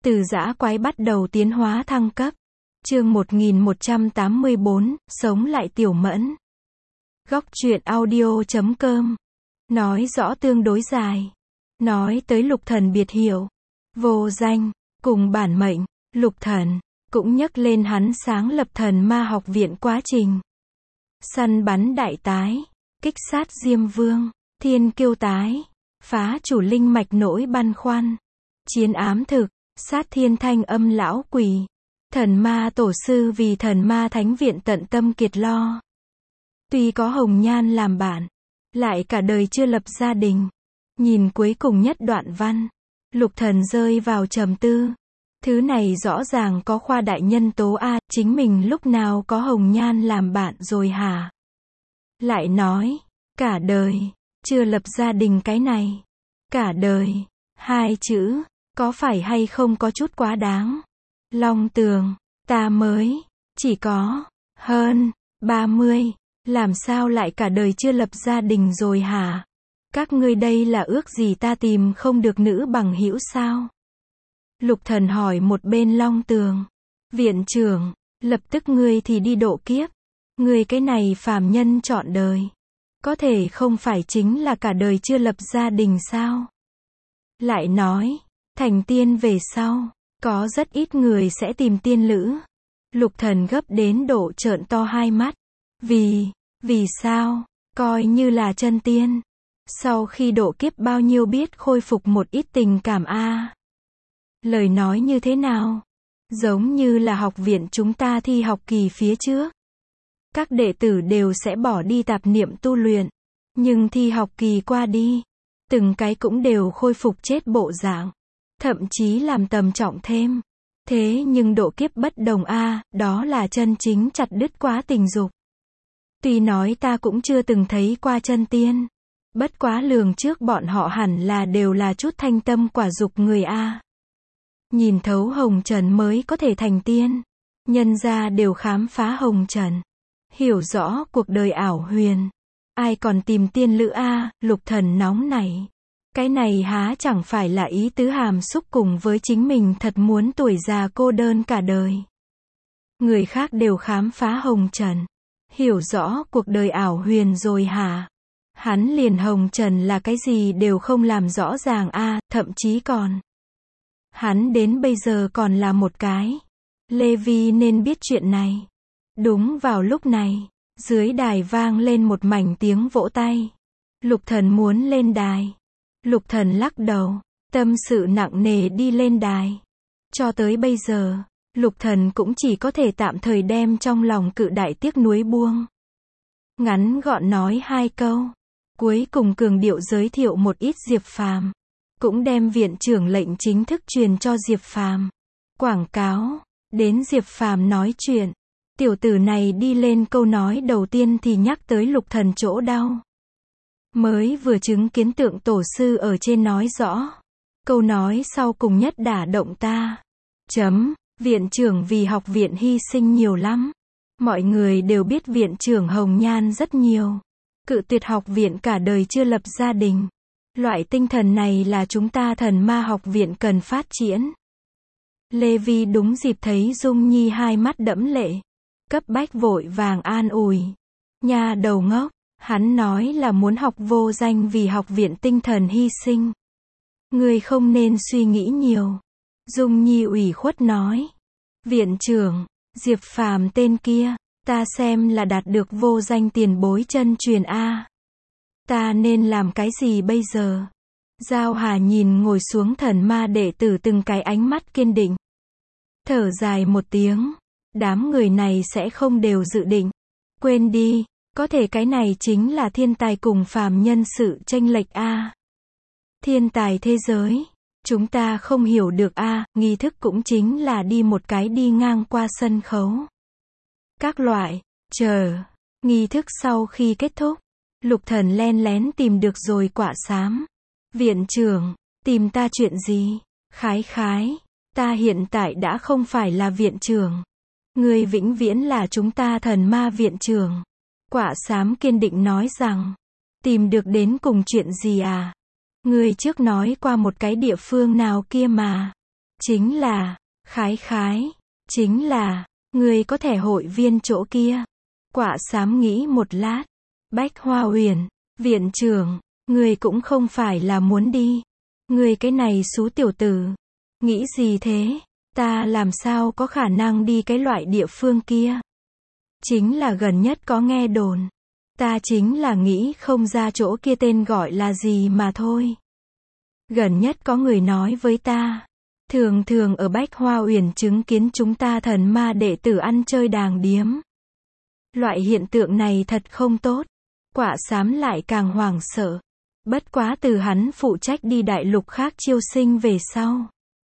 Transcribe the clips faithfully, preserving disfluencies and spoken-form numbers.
Từ dã quái bắt đầu tiến hóa thăng cấp. Chương một nghìn một trăm tám mươi bốn, sống lại tiểu mẫn. Góc truyện audio chấm com. Nói rõ tương đối dài. Nói tới lục thần biệt hiệu. Vô danh, cùng bản mệnh, lục thần, cũng nhắc lên hắn sáng lập thần ma học viện quá trình. Săn bắn đại tái, kích sát Diêm Vương, thiên kiêu tái, phá chủ linh mạch nỗi băn khoăn, chiến ám thực, sát thiên thanh âm lão quỷ. Thần ma tổ sư vì thần ma thánh viện tận tâm kiệt lo. Tuy có hồng nhan làm bạn, lại cả đời chưa lập gia đình. Nhìn cuối cùng nhất đoạn văn, lục thần rơi vào trầm tư. Thứ này rõ ràng có khoa đại nhân tố a, chính mình lúc nào có hồng nhan làm bạn rồi hả? Lại nói, cả đời, chưa lập gia đình cái này. Cả đời, hai chữ, có phải hay không có chút quá đáng? Long Tường, ta mới, chỉ có, hơn, ba mươi, làm sao lại cả đời chưa lập gia đình rồi hả? Các ngươi đây là ước gì ta tìm không được nữ bằng hữu sao? Lục thần hỏi một bên Long Tường. Viện trưởng, lập tức ngươi thì đi độ kiếp. Ngươi cái này phàm nhân trọn đời. Có thể không phải chính là cả đời chưa lập gia đình sao? Lại nói, thành tiên về sau, có rất ít người sẽ tìm tiên lữ. Lục thần gấp đến độ trợn to hai mắt. Vì, vì sao, coi như là chân tiên. Sau khi độ kiếp bao nhiêu biết khôi phục một ít tình cảm a. Lời nói như thế nào? Giống như là học viện chúng ta thi học kỳ phía trước. Các đệ tử đều sẽ bỏ đi tạp niệm tu luyện. Nhưng thi học kỳ qua đi, từng cái cũng đều khôi phục chết bộ dạng. Thậm chí làm tầm trọng thêm. Thế nhưng độ kiếp bất đồng a, đó là chân chính chặt đứt quá tình dục. Tuy nói ta cũng chưa từng thấy qua chân tiên. Bất quá lường trước bọn họ hẳn là đều là chút thanh tâm quả dục người a. Nhìn thấu hồng trần mới có thể thành tiên. Nhân gia đều khám phá hồng trần. Hiểu rõ cuộc đời ảo huyền. Ai còn tìm tiên lữ a, lục thần nóng này. Cái này há chẳng phải là ý tứ hàm xúc cùng với chính mình thật muốn tuổi già cô đơn cả đời. Người khác đều khám phá hồng trần. Hiểu rõ cuộc đời ảo huyền rồi hả? Hắn liền hồng trần là cái gì đều không làm rõ ràng a, thậm chí còn. Hắn đến bây giờ còn là một cái. Lê Vi nên biết chuyện này. Đúng vào lúc này, dưới đài vang lên một mảnh tiếng vỗ tay. Lục thần muốn lên đài. Lục thần lắc đầu, tâm sự nặng nề đi lên đài. Cho tới bây giờ, lục thần cũng chỉ có thể tạm thời đem trong lòng cự đại tiếc nuối buông. Ngắn gọn nói hai câu. Cuối cùng cường điệu giới thiệu một ít Diệp Phàm. Cũng đem viện trưởng lệnh chính thức truyền cho Diệp Phàm. Quảng cáo. Đến Diệp Phàm nói chuyện. Tiểu tử này đi lên câu nói đầu tiên thì nhắc tới lục thần chỗ đau. Mới vừa chứng kiến tượng tổ sư ở trên nói rõ. Câu nói sau cùng nhất đả động ta. Chấm, viện trưởng vì học viện hy sinh nhiều lắm. Mọi người đều biết viện trưởng hồng nhan rất nhiều. Cự tuyệt học viện cả đời chưa lập gia đình. Loại tinh thần này là chúng ta thần ma học viện cần phát triển. Lê Vi đúng dịp thấy Dung Nhi hai mắt đẫm lệ. Cấp bách vội vàng an ủi. Nha đầu ngốc, hắn nói là muốn học vô danh vì học viện tinh thần hy sinh. Ngươi không nên suy nghĩ nhiều. Dung Nhi ủy khuất nói. Viện trưởng, Diệp Phàm tên kia, ta xem là đạt được vô danh tiền bối chân truyền a. Ta nên làm cái gì bây giờ? Giao Hà nhìn ngồi xuống thần ma đệ tử từng cái ánh mắt kiên định. Thở dài một tiếng. Đám người này sẽ không đều dự định. Quên đi, có thể cái này chính là thiên tài cùng phàm nhân sự chênh lệch a. Thiên tài thế giới, chúng ta không hiểu được a, nghi thức cũng chính là đi một cái đi ngang qua sân khấu. Các loại, chờ, nghi thức sau khi kết thúc, lục thần len lén tìm được rồi quả xám. Viện trưởng, tìm ta chuyện gì? Khái khái, ta hiện tại đã không phải là viện trưởng. Ngươi vĩnh viễn là chúng ta thần ma viện trưởng. Quả xám kiên định nói rằng, tìm được đến cùng chuyện gì à? Ngươi trước nói qua một cái địa phương nào kia mà. Chính là, khái khái, chính là, người có thẻ hội viên chỗ kia. Quạ xám nghĩ một lát. Bách Hoa Uyển, viện trưởng, người cũng không phải là muốn đi. Người cái này xú tiểu tử. Nghĩ gì thế? Ta làm sao có khả năng đi cái loại địa phương kia? Chính là gần nhất có nghe đồn. Ta chính là nghĩ không ra chỗ kia tên gọi là gì mà thôi. Gần nhất có người nói với ta. Thường thường ở Bách Hoa Uyển chứng kiến chúng ta thần ma đệ tử ăn chơi đàng điếm. Loại hiện tượng này thật không tốt. Quạ xám lại càng hoảng sợ. Bất quá từ hắn phụ trách đi đại lục khác chiêu sinh về sau.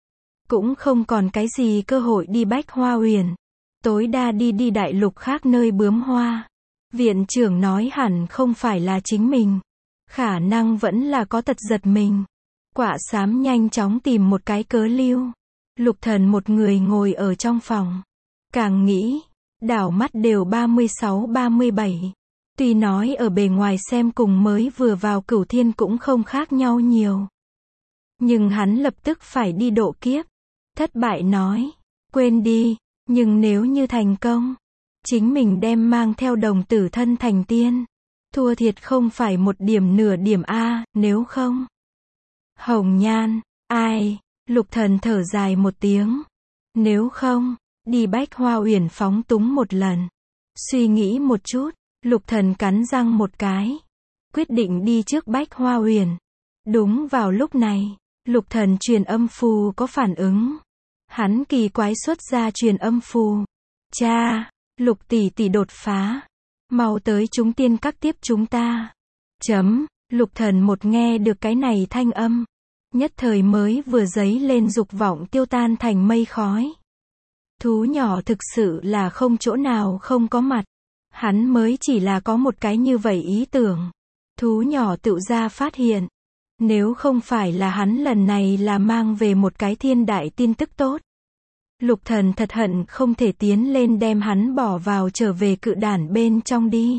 Cũng không còn cái gì cơ hội đi Bách Hoa Uyển. Tối đa đi đi đại lục khác nơi bướm hoa. Viện trưởng nói hẳn không phải là chính mình. Khả năng vẫn là có tật giật mình. Quạ xám nhanh chóng tìm một cái cớ lưu. Lục Thần một người ngồi ở trong phòng. Càng nghĩ, đảo mắt đều ba mươi sáu ba mươi bảy. Tuy nói ở bề ngoài xem cùng mới vừa vào Cửu Thiên cũng không khác nhau nhiều. Nhưng hắn lập tức phải đi độ kiếp. Thất bại nói, quên đi, nhưng nếu như thành công, chính mình đem mang theo đồng tử thân thành tiên. Thua thiệt không phải một điểm nửa điểm A, nếu không. Hồng Nhan, ai, Lục Thần thở dài một tiếng. Nếu không, đi Bách Hoa Uyển phóng túng một lần. Suy nghĩ một chút, Lục Thần cắn răng một cái. Quyết định đi trước Bách Hoa Uyển. Đúng vào lúc này, Lục Thần truyền âm phù có phản ứng. Hắn kỳ quái xuất ra truyền âm phù. Cha, Lục tỷ tỷ đột phá. Mau tới chúng tiên các tiếp chúng ta. Chấm, Lục Thần một nghe được cái này thanh âm. Nhất thời mới vừa dấy lên dục vọng tiêu tan thành mây khói. Thú nhỏ thực sự là không chỗ nào không có mặt. Hắn mới chỉ là có một cái như vậy ý tưởng. Thú nhỏ tự ra phát hiện. Nếu không phải là hắn lần này là mang về một cái thiên đại tin tức tốt. Lục Thần thật hận không thể tiến lên đem hắn bỏ vào trở về cự đản bên trong đi.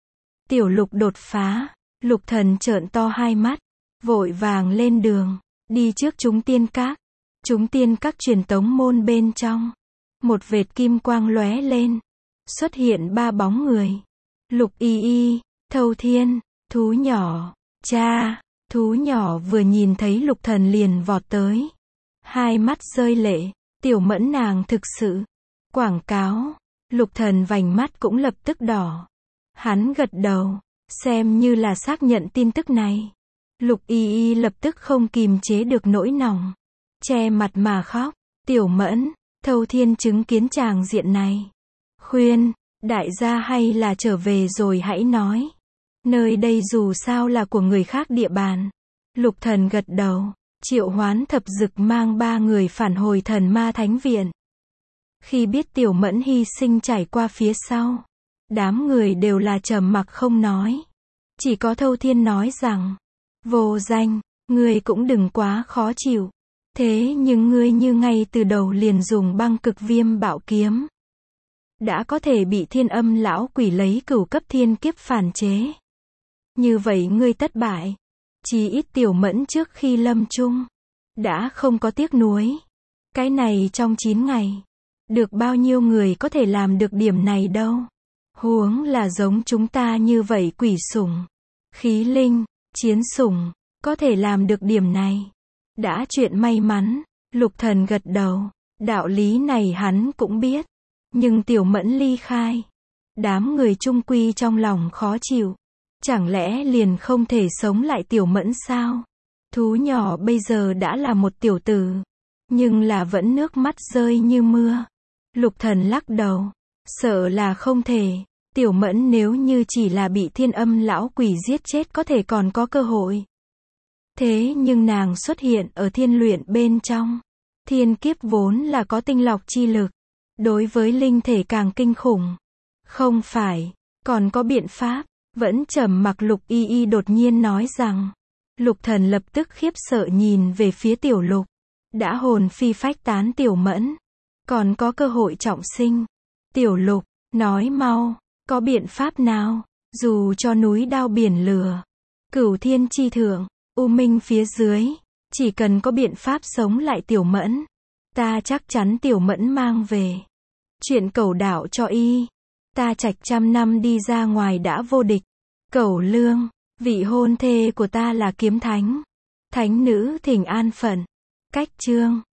Tiểu Lục đột phá. Lục Thần trợn to hai mắt. Vội vàng lên đường. Đi trước chúng tiên các. Chúng tiên các truyền tống môn bên trong. Một vệt kim quang lóe lên. Xuất hiện ba bóng người. Lục Y Y, Thâu Thiên, thú nhỏ. Cha, thú nhỏ vừa nhìn thấy Lục Thần liền vọt tới. Hai mắt rơi lệ. Tiểu Mẫn nàng thực sự. Quảng cáo. Lục Thần vành mắt cũng lập tức đỏ. Hắn gật đầu. Xem như là xác nhận tin tức này. Lục Y Y lập tức không kìm chế được nỗi lòng. Che mặt mà khóc. Tiểu Mẫn, Thâu Thiên chứng kiến tràng diện này. Khuyên, đại gia hay là trở về rồi hãy nói. Nơi đây dù sao là của người khác địa bàn. Lục Thần gật đầu. Triệu Hoán Thập Dực mang ba người phản hồi Thần Ma Thánh Viện. Khi biết Tiểu Mẫn hy sinh trải qua phía sau. Đám người đều là trầm mặc không nói. Chỉ có Thâu Thiên nói rằng. Vô Danh, ngươi cũng đừng quá khó chịu. Thế nhưng ngươi như ngay từ đầu liền dùng băng cực viêm bạo kiếm. Đã có thể bị Thiên Âm lão quỷ lấy cửu cấp thiên kiếp phản chế. Như vậy ngươi thất bại. Chỉ ít Tiểu Mẫn trước khi lâm chung. Đã không có tiếc nuối. Cái này trong chín ngày. Được bao nhiêu người có thể làm được điểm này đâu. Huống là giống chúng ta như vậy quỷ sủng. Khí linh, chiến sủng. Có thể làm được điểm này. Đã chuyện may mắn. Lục Thần gật đầu. Đạo lý này hắn cũng biết. Nhưng Tiểu Mẫn ly khai. Đám người chung quy trong lòng khó chịu. Chẳng lẽ liền không thể sống lại Tiểu Mẫn sao? Thú nhỏ bây giờ đã là một tiểu tử. Nhưng là vẫn nước mắt rơi như mưa. Lục Thần lắc đầu. Sợ là không thể. Tiểu Mẫn nếu như chỉ là bị Thiên Âm lão quỷ giết chết có thể còn có cơ hội. Thế nhưng nàng xuất hiện ở thiên luyện bên trong. Thiên kiếp vốn là có tinh lọc chi lực. Đối với linh thể càng kinh khủng. Không phải, còn có biện pháp. Vẫn trầm mặc Lục Y Y đột nhiên nói rằng. Lục Thần lập tức khiếp sợ nhìn về phía Tiểu Lục. Đã hồn phi phách tán Tiểu Mẫn. Còn có cơ hội trọng sinh. Tiểu Lục, nói mau, có biện pháp nào? Dù cho núi đao biển lửa. Cửu thiên chi thượng, u minh phía dưới. Chỉ cần có biện pháp sống lại Tiểu Mẫn. Ta chắc chắn Tiểu Mẫn mang về. Chuyện Cẩu đạo cho y. Ta trạch trăm năm đi ra ngoài đã vô địch. Cẩu Lương, vị hôn thê của ta là Kiếm Thánh. Thánh nữ thỉnh an phận. Cách chương